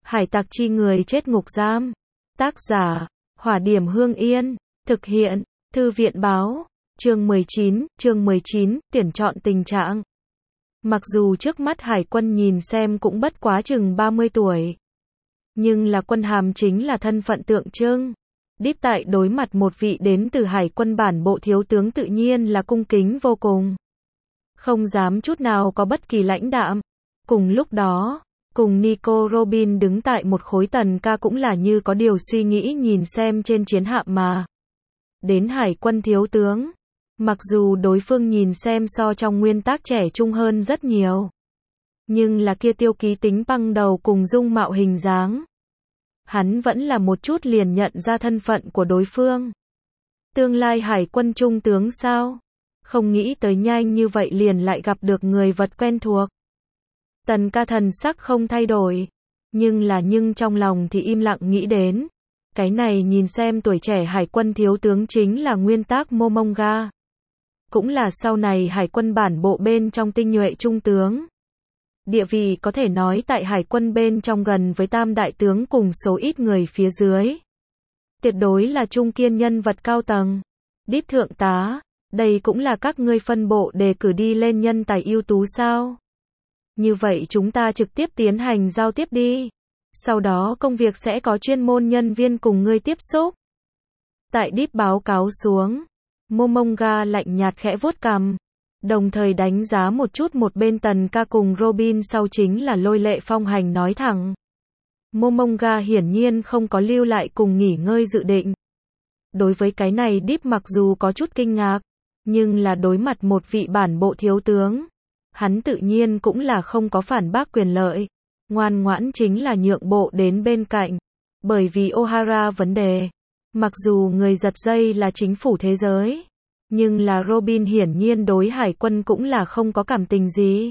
Hải tặc chi người chết ngục giam. Tác giả, Hỏa Điểm Hương Yên. Thực hiện, Thư viện Báo. Chương 19, tuyển chọn tình trạng. Mặc dù trước mắt Hải quân nhìn xem cũng bất quá chừng 30 tuổi. Nhưng là quân hàm chính là thân phận tượng trưng. Deep tại đối mặt một vị đến từ Hải quân bản bộ thiếu tướng tự nhiên là cung kính vô cùng. Không dám chút nào có bất kỳ lãnh đạm. Cùng lúc đó, cùng Nico Robin đứng tại một khối, Tần Ca cũng là như có điều suy nghĩ nhìn xem trên chiến hạm mà đến Hải quân thiếu tướng. Mặc dù đối phương nhìn xem so trong nguyên tác trẻ trung hơn rất nhiều, nhưng là kia tiêu ký tính băng đầu cùng dung mạo hình dáng, hắn vẫn là một chút liền nhận ra thân phận của đối phương. Tương lai Hải quân trung tướng sao? Không nghĩ tới nhanh như vậy liền lại gặp được người vật quen thuộc. Tần Ca thần sắc không thay đổi, nhưng trong lòng thì im lặng nghĩ đến, cái này nhìn xem tuổi trẻ Hải quân thiếu tướng chính là nguyên tác Momonga, cũng là sau này Hải quân bản bộ bên trong tinh nhuệ trung tướng. Địa vị có thể nói tại Hải quân bên trong gần với tam đại tướng cùng số ít người phía dưới. Tuyệt đối là trung kiên nhân vật cao tầng. Deep thượng tá, đây cũng là các ngươi phân bộ đề cử đi lên nhân tài ưu tú sao? Như vậy chúng ta trực tiếp tiến hành giao tiếp đi. Sau đó công việc sẽ có chuyên môn nhân viên cùng ngươi tiếp xúc. Tại Deep báo cáo xuống, Momonga lạnh nhạt khẽ vuốt cằm, đồng thời đánh giá một chút một bên Tần Ca cùng Robin, sau chính là lôi lệ phong hành nói thẳng. Momonga hiển nhiên không có lưu lại cùng nghỉ ngơi dự định. Đối với cái này Deep mặc dù có chút kinh ngạc, nhưng là đối mặt một vị bản bộ thiếu tướng, hắn tự nhiên cũng là không có phản bác quyền lợi, ngoan ngoãn chính là nhượng bộ đến bên cạnh. Bởi vì O'Hara vấn đề, mặc dù người giật dây là chính phủ thế giới, nhưng là Robin hiển nhiên đối Hải quân cũng là không có cảm tình gì.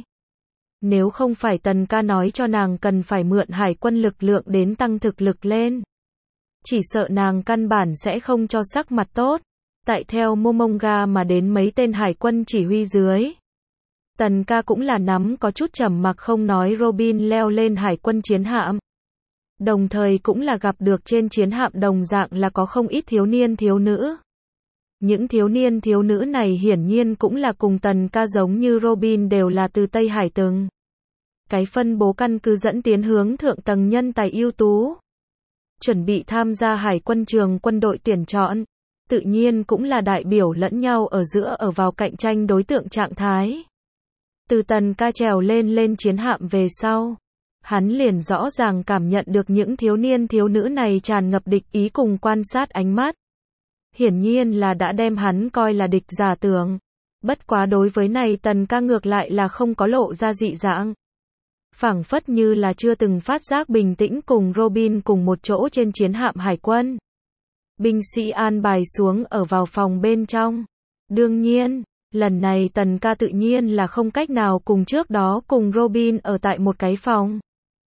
Nếu không phải Tần Ca nói cho nàng cần phải mượn Hải quân lực lượng đến tăng thực lực lên, chỉ sợ nàng căn bản sẽ không cho sắc mặt tốt. Tại theo Momonga mà đến mấy tên Hải quân chỉ huy dưới, Tần Ca cũng là nắm có chút trầm mặc không nói. Robin leo lên Hải quân chiến hạm, đồng thời cũng là gặp được trên chiến hạm đồng dạng là có không ít thiếu niên thiếu nữ. Những thiếu niên thiếu nữ này hiển nhiên cũng là cùng Tần Ca giống như Robin đều là từ Tây Hải từng cái phân bố căn cứ dẫn tiến hướng thượng tầng nhân tài ưu tú, chuẩn bị tham gia Hải quân trường quân đội tuyển chọn, tự nhiên cũng là đại biểu lẫn nhau ở giữa ở vào cạnh tranh đối tượng trạng thái. Từ Tần Ca trèo lên chiến hạm về sau, hắn liền rõ ràng cảm nhận được những thiếu niên thiếu nữ này tràn ngập địch ý cùng quan sát ánh mắt. Hiển nhiên là đã đem hắn coi là địch giả tưởng. Bất quá đối với này Tần Ca ngược lại là không có lộ ra dị dạng. Phảng phất như là chưa từng phát giác, bình tĩnh cùng Robin cùng một chỗ trên chiến hạm Hải quân. Binh sĩ an bài xuống ở vào phòng bên trong. Đương nhiên, lần này Tần Ca tự nhiên là không cách nào cùng trước đó cùng Robin ở tại một cái phòng,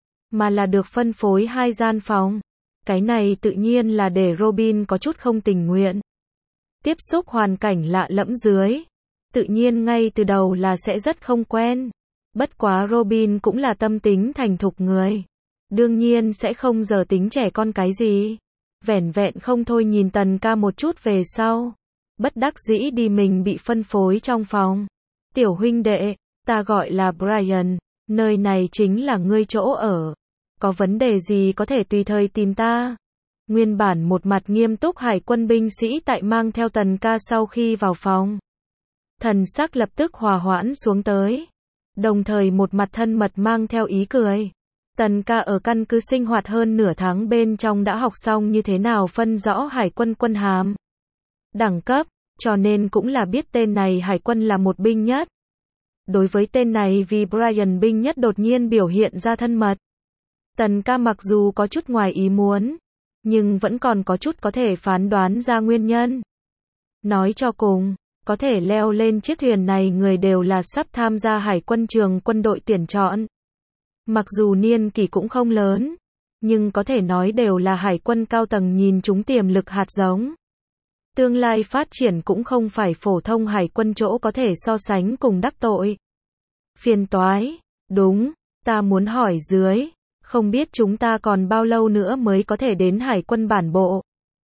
mà là được phân phối hai gian phòng. Cái này tự nhiên là để Robin có chút không tình nguyện. Tiếp xúc hoàn cảnh lạ lẫm dưới, tự nhiên ngay từ đầu là sẽ rất không quen. Bất quá Robin cũng là tâm tính thành thục người, đương nhiên sẽ không giờ tính trẻ con cái gì. Vẻn vẹn không thôi nhìn Tần Ca một chút về sau, bất đắc dĩ đi mình bị phân phối trong phòng. Tiểu huynh đệ, ta gọi là Brian, nơi này chính là ngươi chỗ ở. Có vấn đề gì có thể tùy thời tìm ta. Nguyên bản một mặt nghiêm túc Hải quân binh sĩ tại mang theo Tần Ca sau khi vào phòng, thần sắc lập tức hòa hoãn xuống tới, đồng thời một mặt thân mật mang theo ý cười. Tần Ca ở căn cứ sinh hoạt hơn nửa tháng bên trong đã học xong như thế nào phân rõ Hải quân quân hàm, đẳng cấp, cho nên cũng là biết tên này Hải quân là một binh nhất. Đối với tên này vì Brian binh nhất đột nhiên biểu hiện ra thân mật, Tần Ca mặc dù có chút ngoài ý muốn, nhưng vẫn còn có chút có thể phán đoán ra nguyên nhân. Nói cho cùng, có thể leo lên chiếc thuyền này người đều là sắp tham gia Hải quân trường quân đội tuyển chọn. Mặc dù niên kỷ cũng không lớn, nhưng có thể nói đều là Hải quân cao tầng nhìn chúng tiềm lực hạt giống. Tương lai phát triển cũng không phải phổ thông Hải quân chỗ có thể so sánh cùng đắc tội. Phiền toái, đúng, ta muốn hỏi dưới, Không biết chúng ta còn bao lâu nữa mới có thể đến hải quân bản bộ.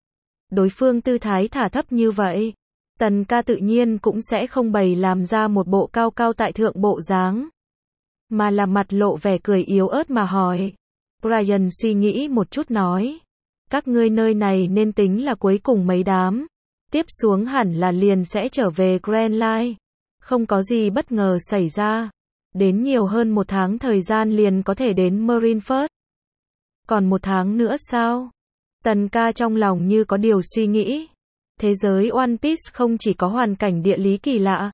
Đối phương tư thái thả thấp như vậy. Tần ca tự nhiên cũng sẽ không bày làm ra một bộ cao cao tại thượng bộ dáng. Mà là mặt lộ vẻ cười yếu ớt mà hỏi. Brian suy nghĩ một chút nói. Các ngươi nơi này nên tính là cuối cùng mấy đám. Tiếp xuống hẳn là liền sẽ trở về Grand Line. Không có gì bất ngờ xảy ra. Đến nhiều hơn 1 tháng thời gian liền có thể đến Marineford. Còn 1 tháng nữa sao? Tần ca trong lòng như có điều suy nghĩ. Thế giới One Piece không chỉ có hoàn cảnh địa lý kỳ lạ,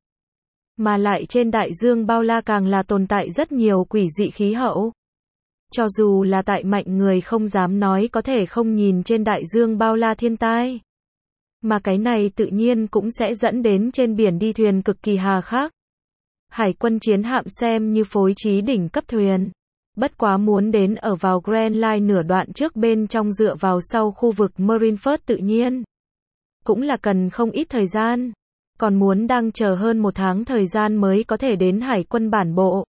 mà lại trên đại dương bao la càng là tồn tại rất nhiều quỷ dị khí hậu. Cho dù là tại mạnh người không dám nói có thể không nhìn trên đại dương bao la thiên tai. Mà cái này tự nhiên cũng sẽ dẫn đến trên biển đi thuyền cực kỳ hà khắc. Hải quân chiến hạm xem như phối trí đỉnh cấp thuyền. Bất quá muốn đến ở vào Grand Line nửa đoạn trước bên trong dựa vào sau khu vực Marineford tự nhiên. Cũng là cần không ít thời gian. Còn muốn đang chờ hơn 1 tháng thời gian mới có thể đến hải quân bản bộ.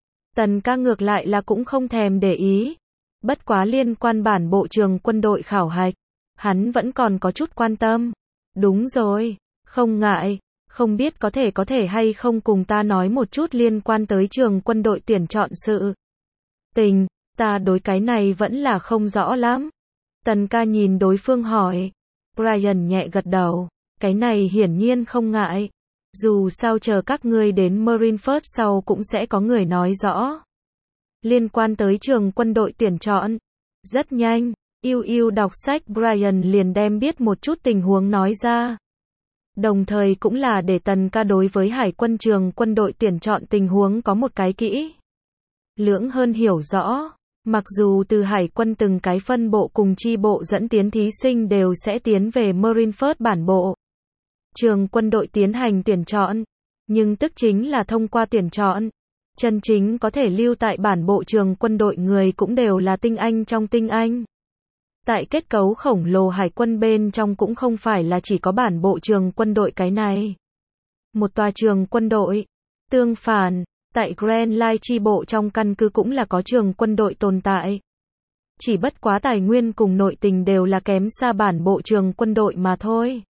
Tần ca ngược lại là cũng không thèm để ý. Bất quá liên quan bản bộ trường quân đội khảo hạch. Hắn vẫn còn có chút quan tâm. Đúng rồi, không ngại. Không biết có thể hay không cùng ta nói một chút liên quan tới trường quân đội tuyển chọn sự tình, ta đối cái này vẫn là không rõ lắm. Tần ca nhìn đối phương hỏi. Brian nhẹ gật đầu, cái này hiển nhiên không ngại. Dù sao chờ các ngươi đến Marineford sau cũng sẽ có người nói rõ. Liên quan tới trường quân đội tuyển chọn. Rất nhanh, yêu đọc sách Brian liền đem biết một chút tình huống nói ra. Đồng thời cũng là để tần ca đối với hải quân trường quân đội tuyển chọn tình huống có một cái kỹ lưỡng hơn hiểu rõ. Mặc dù từ hải quân từng cái phân bộ cùng chi bộ dẫn tiến thí sinh đều sẽ tiến về Marineford bản bộ. Trường quân đội tiến hành tuyển chọn. Nhưng tức chính là thông qua tuyển chọn. Chân chính có thể lưu tại bản bộ trường quân đội người cũng đều là tinh anh trong tinh anh. Tại kết cấu khổng lồ hải quân bên trong cũng không phải là chỉ có bản bộ trường quân đội cái này. Một tòa trường quân đội. Tương phản, tại Grand Line chi bộ trong căn cứ cũng là có trường quân đội tồn tại. Chỉ bất quá tài nguyên cùng nội tình đều là kém xa bản bộ trường quân đội mà thôi.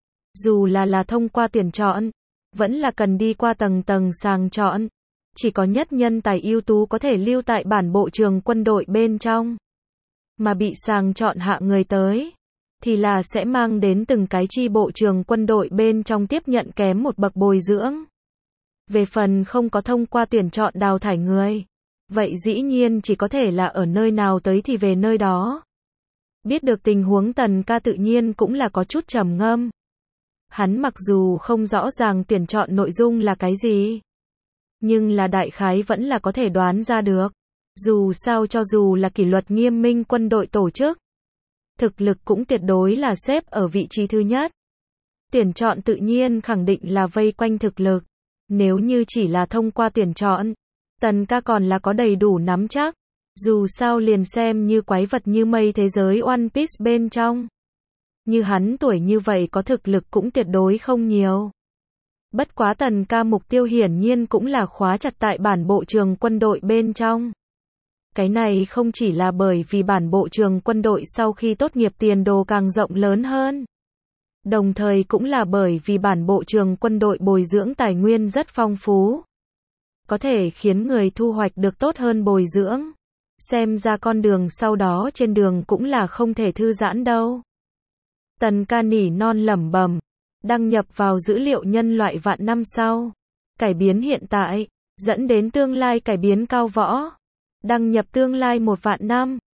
Dù là thông qua tuyển chọn, vẫn là cần đi qua tầng sàng chọn. Chỉ có nhất nhân tài ưu tú có thể lưu tại bản bộ trường quân đội bên trong. Mà bị sàng chọn hạ người tới, thì là sẽ mang đến từng cái chi bộ trường quân đội bên trong tiếp nhận kém một bậc bồi dưỡng. Về phần không có thông qua tuyển chọn đào thải người, vậy dĩ nhiên chỉ có thể là ở nơi nào tới thì về nơi đó. Biết được tình huống tần ca tự nhiên cũng là có chút trầm ngâm. Hắn mặc dù không rõ ràng tuyển chọn nội dung là cái gì, nhưng là đại khái vẫn là có thể đoán ra được. Dù sao cho dù là kỷ luật nghiêm minh quân đội tổ chức, thực lực cũng tuyệt đối là xếp ở vị trí thứ nhất. Tuyển chọn tự nhiên khẳng định là vây quanh thực lực. Nếu như chỉ là thông qua tuyển chọn, tần ca còn là có đầy đủ nắm chắc. Dù sao liền xem như quái vật như mây thế giới One Piece bên trong. Như hắn tuổi như vậy có thực lực cũng tuyệt đối không nhiều. Bất quá tần ca mục tiêu hiển nhiên cũng là khóa chặt tại bản bộ trường quân đội bên trong. Cái này không chỉ là bởi vì bản bộ trường quân đội sau khi tốt nghiệp tiền đồ càng rộng lớn hơn. Đồng thời cũng là bởi vì bản bộ trường quân đội bồi dưỡng tài nguyên rất phong phú. Có thể khiến người thu hoạch được tốt hơn bồi dưỡng. Xem ra con đường sau đó trên đường cũng là không thể thư giãn đâu. Tần ca nỉ non lẩm bẩm. Đăng nhập vào dữ liệu nhân loại vạn năm sau. Cải biến hiện tại, dẫn đến tương lai cải biến cao võ. Đăng nhập tương lai 1 vạn năm.